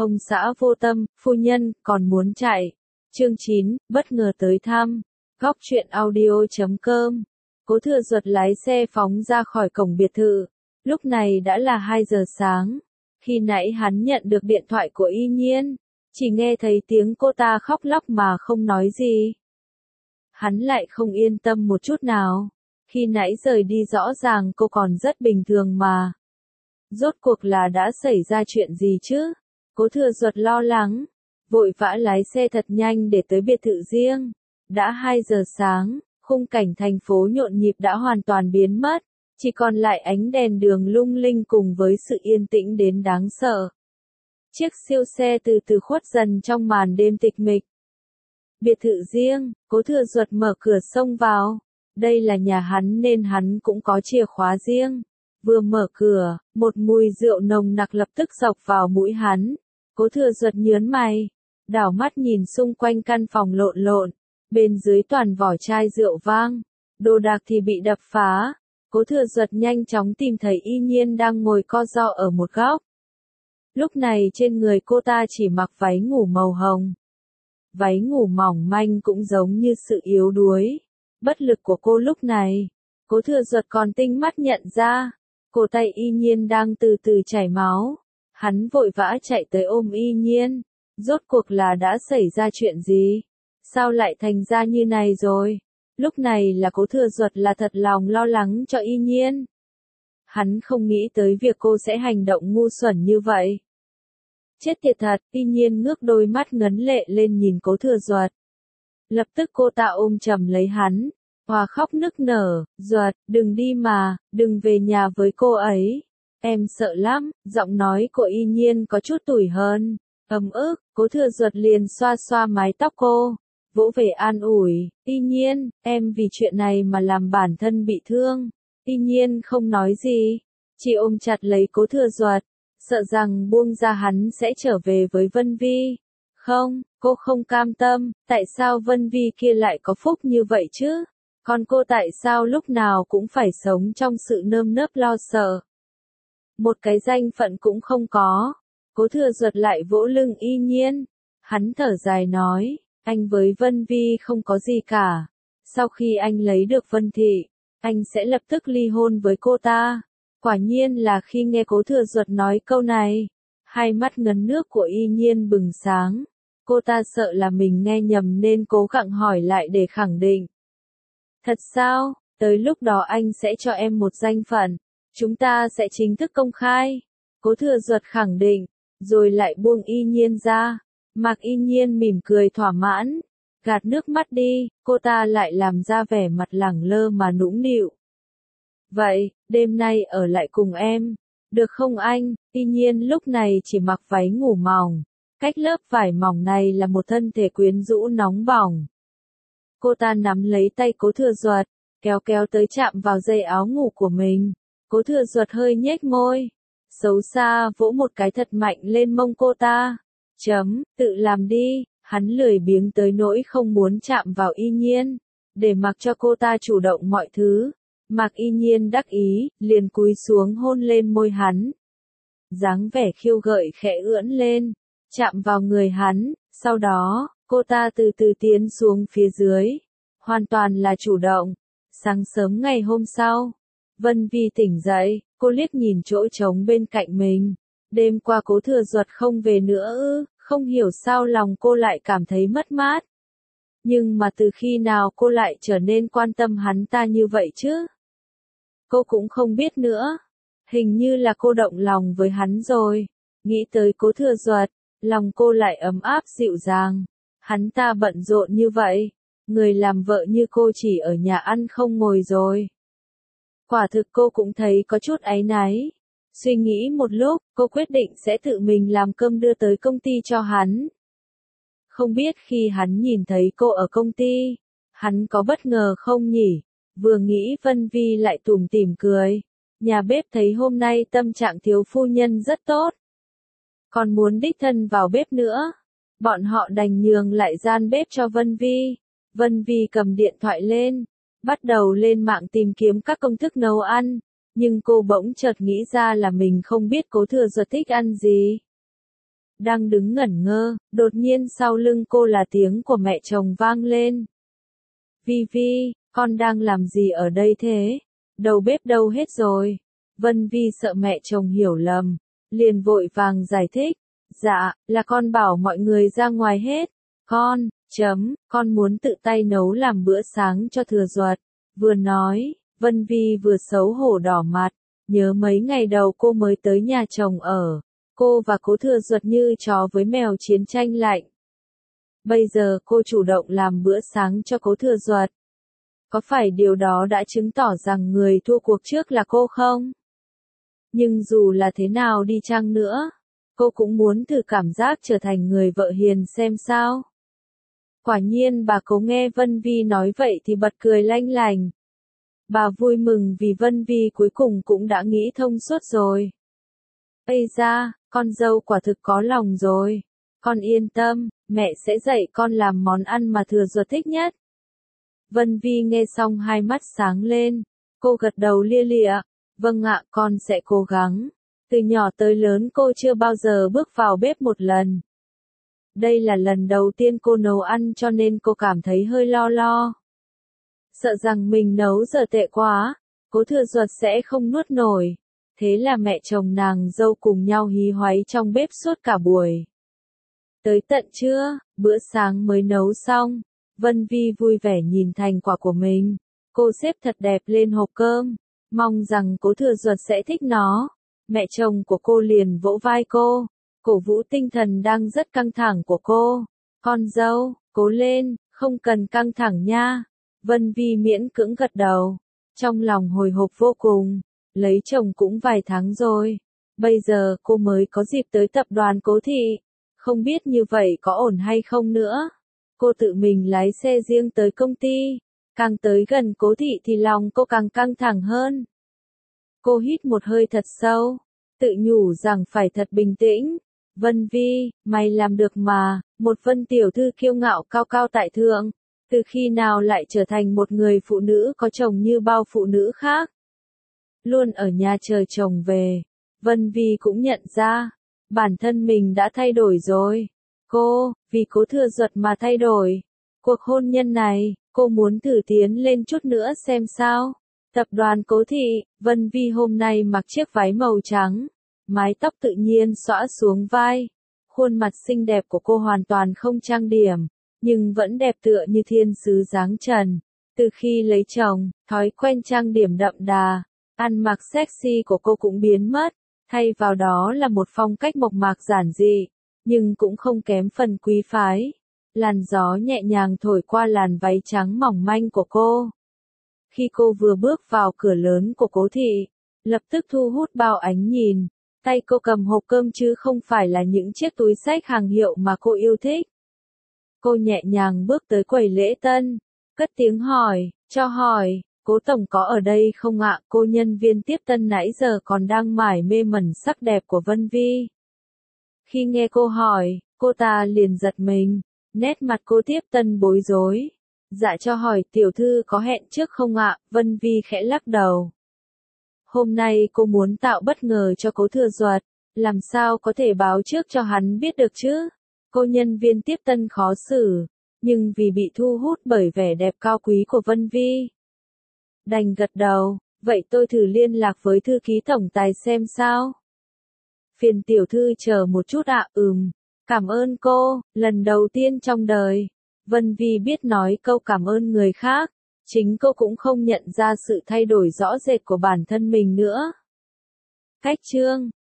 Ông xã vô tâm, phu nhân, còn muốn chạy. Chương 9, bất ngờ tới thăm. Góc truyện audio.com. Cố Thừa Duật lái xe phóng ra khỏi cổng biệt thự. Lúc này đã là 2 giờ sáng. Khi nãy hắn nhận được điện thoại của Y Nhiên, chỉ nghe thấy tiếng cô ta khóc lóc mà không nói gì. Hắn lại không yên tâm một chút nào. Khi nãy rời đi rõ ràng cô còn rất bình thường mà. Rốt cuộc là đã xảy ra chuyện gì chứ? Cố Thừa Duật lo lắng, vội vã lái xe thật nhanh để tới biệt thự riêng. Đã 2 giờ sáng, khung cảnh thành phố nhộn nhịp đã hoàn toàn biến mất, chỉ còn lại ánh đèn đường lung linh cùng với sự yên tĩnh đến đáng sợ. Chiếc siêu xe từ từ khuất dần trong màn đêm tịch mịch. Biệt thự riêng, Cố Thừa Duật mở cửa xông vào. Đây là nhà hắn nên hắn cũng có chìa khóa riêng. Vừa mở cửa, một mùi rượu nồng nặc lập tức xộc vào mũi hắn. Cố Thừa Duật nhớn mày, đảo mắt nhìn xung quanh căn phòng lộn lộn, bên dưới toàn vỏ chai rượu vang, đồ đạc thì bị đập phá. Cố Thừa Duật nhanh chóng tìm thấy Y Nhiên đang ngồi co ro ở một góc. Lúc này trên người cô ta chỉ mặc váy ngủ màu hồng. Váy ngủ mỏng manh cũng giống như sự yếu đuối, bất lực của cô lúc này. Cố Thừa Duật còn tinh mắt nhận ra, cổ tay Y Nhiên đang từ từ chảy máu. Hắn vội vã chạy tới ôm Y Nhiên. Rốt cuộc là đã xảy ra chuyện gì? Sao lại thành ra như này rồi? Lúc này là Cố Thừa Duật là thật lòng lo lắng cho Y Nhiên. Hắn không nghĩ tới việc cô sẽ hành động ngu xuẩn như vậy. Chết tiệt thật, Y Nhiên ngước đôi mắt ngấn lệ lên nhìn Cố Thừa Duật. Lập tức cô ta ôm chầm lấy hắn, hòa khóc nức nở, Duật, đừng đi mà, đừng về nhà với cô ấy. Em sợ lắm, giọng nói của Y Nhiên có chút tủi hờn, ấm ức. Cố Thừa Duật liền xoa xoa mái tóc cô, vỗ về an ủi, Y Nhiên, em vì chuyện này mà làm bản thân bị thương. Y Nhiên không nói gì, chỉ ôm chặt lấy Cố Thừa Duật, sợ rằng buông ra hắn sẽ trở về với Vân Vi. Không, cô không cam tâm, tại sao Vân Vi kia lại có phúc như vậy chứ? Còn cô tại sao lúc nào cũng phải sống trong sự nơm nớp lo sợ? Một cái danh phận cũng không có. Cố Thừa Duật lại vỗ lưng Y Nhiên. Hắn thở dài nói, anh với Vân Vi không có gì cả. Sau khi anh lấy được Vân Thị, anh sẽ lập tức ly hôn với cô ta. Quả nhiên là khi nghe Cố Thừa Duật nói câu này, hai mắt ngấn nước của Y Nhiên bừng sáng. Cô ta sợ là mình nghe nhầm nên cố gắng hỏi lại để khẳng định. Thật sao? Tới lúc đó anh sẽ cho em một danh phận. Chúng ta sẽ chính thức công khai. Cố Thừa Duật khẳng định, rồi lại buông Y Nhiên ra. Mạc Y Nhiên mỉm cười thỏa mãn, gạt nước mắt đi, cô ta lại làm ra vẻ mặt lẳng lơ mà nũng nịu. Vậy, đêm nay ở lại cùng em, được không anh? Y Nhiên lúc này chỉ mặc váy ngủ mỏng, cách lớp vải mỏng này là một thân thể quyến rũ nóng bỏng. Cô ta nắm lấy tay Cố Thừa Duật, kéo kéo tới chạm vào dây áo ngủ của mình. Cố Thừa Duật hơi nhếch môi, xấu xa vỗ một cái thật mạnh lên mông cô ta. Tự làm đi, hắn lười biếng tới nỗi không muốn chạm vào Y Nhiên, để mặc cho cô ta chủ động mọi thứ. Mạc Y Nhiên đắc ý, liền cúi xuống hôn lên môi hắn. Dáng vẻ khiêu gợi khẽ ưỡn lên, chạm vào người hắn, sau đó, cô ta từ từ tiến xuống phía dưới. Hoàn toàn là chủ động. Sáng sớm ngày hôm sau, Vân Vi tỉnh dậy, cô liếc nhìn chỗ trống bên cạnh mình. Đêm qua Cố Thừa Duật không về nữa ư? Không hiểu sao lòng cô lại cảm thấy mất mát. Nhưng mà từ khi nào cô lại trở nên quan tâm hắn ta như vậy chứ? Cô cũng không biết nữa. Hình như là cô động lòng với hắn rồi. Nghĩ tới Cố Thừa Duật, lòng cô lại ấm áp dịu dàng. Hắn ta bận rộn như vậy, người làm vợ như cô chỉ ở nhà ăn không ngồi rồi. Quả thực cô cũng thấy có chút áy náy. Suy nghĩ một lúc, cô quyết định sẽ tự mình làm cơm đưa tới công ty cho hắn. Không biết khi hắn nhìn thấy cô ở công ty, hắn có bất ngờ không nhỉ? Vừa nghĩ Vân Vi lại tủm tỉm cười. Nhà bếp thấy hôm nay tâm trạng thiếu phu nhân rất tốt. Còn muốn đích thân vào bếp nữa. Bọn họ đành nhường lại gian bếp cho Vân Vi. Vân Vi cầm điện thoại lên, bắt đầu lên mạng tìm kiếm các công thức nấu ăn. Nhưng cô bỗng chợt nghĩ ra là mình không biết Cố Thừa Duật thích ăn gì. Đang đứng ngẩn ngơ, đột nhiên sau lưng cô là tiếng của mẹ chồng vang lên. Vi Vi, con đang làm gì ở đây thế? Đầu bếp đâu hết rồi? Vân Vi sợ mẹ chồng hiểu lầm, liền vội vàng giải thích. Dạ, là con bảo mọi người ra ngoài hết. Con muốn tự tay nấu làm bữa sáng cho Thừa Duật. Vừa nói, Vân Vi vừa xấu hổ đỏ mặt, nhớ mấy ngày đầu cô mới tới nhà chồng ở. Cô và Cố Thừa Duật như chó với mèo chiến tranh lạnh. Bây giờ cô chủ động làm bữa sáng cho Cố Thừa Duật. Có phải điều đó đã chứng tỏ rằng người thua cuộc trước là cô không? Nhưng dù là thế nào đi chăng nữa, cô cũng muốn thử cảm giác trở thành người vợ hiền xem sao. Quả nhiên bà Cố nghe Vân Vi nói vậy thì bật cười lanh lành. Bà vui mừng vì Vân Vi cuối cùng cũng đã nghĩ thông suốt rồi. Ây da, con dâu quả thực có lòng rồi. Con yên tâm, mẹ sẽ dạy con làm món ăn mà Thừa Duật thích nhất. Vân Vi nghe xong hai mắt sáng lên. Cô gật đầu lia lịa. Vâng ạ, con sẽ cố gắng. Từ nhỏ tới lớn cô chưa bao giờ bước vào bếp một lần. Đây là lần đầu tiên cô nấu ăn cho nên cô cảm thấy hơi lo. Sợ rằng mình nấu dở tệ quá, Cố Thừa Duật sẽ không nuốt nổi. Thế là mẹ chồng nàng dâu cùng nhau hí hoáy trong bếp suốt cả buổi. Tới tận trưa, bữa sáng mới nấu xong, Vân Vi vui vẻ nhìn thành quả của mình. Cô xếp thật đẹp lên hộp cơm, mong rằng Cố Thừa Duật sẽ thích nó. Mẹ chồng của cô liền vỗ vai cô, cổ vũ tinh thần đang rất căng thẳng của cô. Con dâu, cố lên, không cần căng thẳng nha. Vân Vi miễn cưỡng gật đầu, trong lòng hồi hộp vô cùng. Lấy chồng cũng vài tháng rồi, bây giờ cô mới có dịp tới tập đoàn Cố thị, không biết như vậy có ổn hay không nữa. Cô tự mình lái xe riêng tới công ty, càng tới gần Cố thị thì lòng cô càng căng thẳng hơn. Cô hít một hơi thật sâu, tự nhủ rằng phải thật bình tĩnh. Vân Vi, mày làm được mà, một Vân tiểu thư kiêu ngạo cao cao tại thượng, từ khi nào lại trở thành một người phụ nữ có chồng như bao phụ nữ khác. Luôn ở nhà chờ chồng về, Vân Vi cũng nhận ra, bản thân mình đã thay đổi rồi. Cô, vì Cố Thừa Duật mà thay đổi. Cuộc hôn nhân này, cô muốn thử tiến lên chút nữa xem sao. Tập đoàn Cố thị, Vân Vi hôm nay mặc chiếc váy màu trắng, mái tóc tự nhiên xõa xuống vai. Khuôn mặt xinh đẹp của cô hoàn toàn không trang điểm, nhưng vẫn đẹp tựa như thiên sứ dáng trần. Từ khi lấy chồng, thói quen trang điểm đậm đà, ăn mặc sexy của cô cũng biến mất, thay vào đó là một phong cách mộc mạc giản dị, nhưng cũng không kém phần quý phái. Làn gió nhẹ nhàng thổi qua làn váy trắng mỏng manh của cô. Khi cô vừa bước vào cửa lớn của Cố thị, lập tức thu hút bao ánh nhìn. Tay cô cầm hộp cơm chứ không phải là những chiếc túi xách hàng hiệu mà cô yêu thích. Cô nhẹ nhàng bước tới quầy lễ tân, cất tiếng hỏi, cho hỏi, Cố tổng có ở đây không ạ? Cô nhân viên tiếp tân nãy giờ còn đang mải mê mẩn sắc đẹp của Vân Vi. Khi nghe cô hỏi, cô ta liền giật mình, nét mặt cô tiếp tân bối rối. Dạ cho hỏi tiểu thư có hẹn trước không ạ? Vân Vi khẽ lắc đầu. Hôm nay cô muốn tạo bất ngờ cho Cố Thừa Duật, làm sao có thể báo trước cho hắn biết được chứ? Cô nhân viên tiếp tân khó xử, nhưng vì bị thu hút bởi vẻ đẹp cao quý của Vân Vi, đành gật đầu. Vậy tôi thử liên lạc với thư ký tổng tài xem sao. Phiền tiểu thư chờ một chút ạ. Cảm ơn cô. Lần đầu tiên trong đời, Vân Vi biết nói câu cảm ơn người khác. Chính cô cũng không nhận ra sự thay đổi rõ rệt của bản thân mình nữa. Cách chương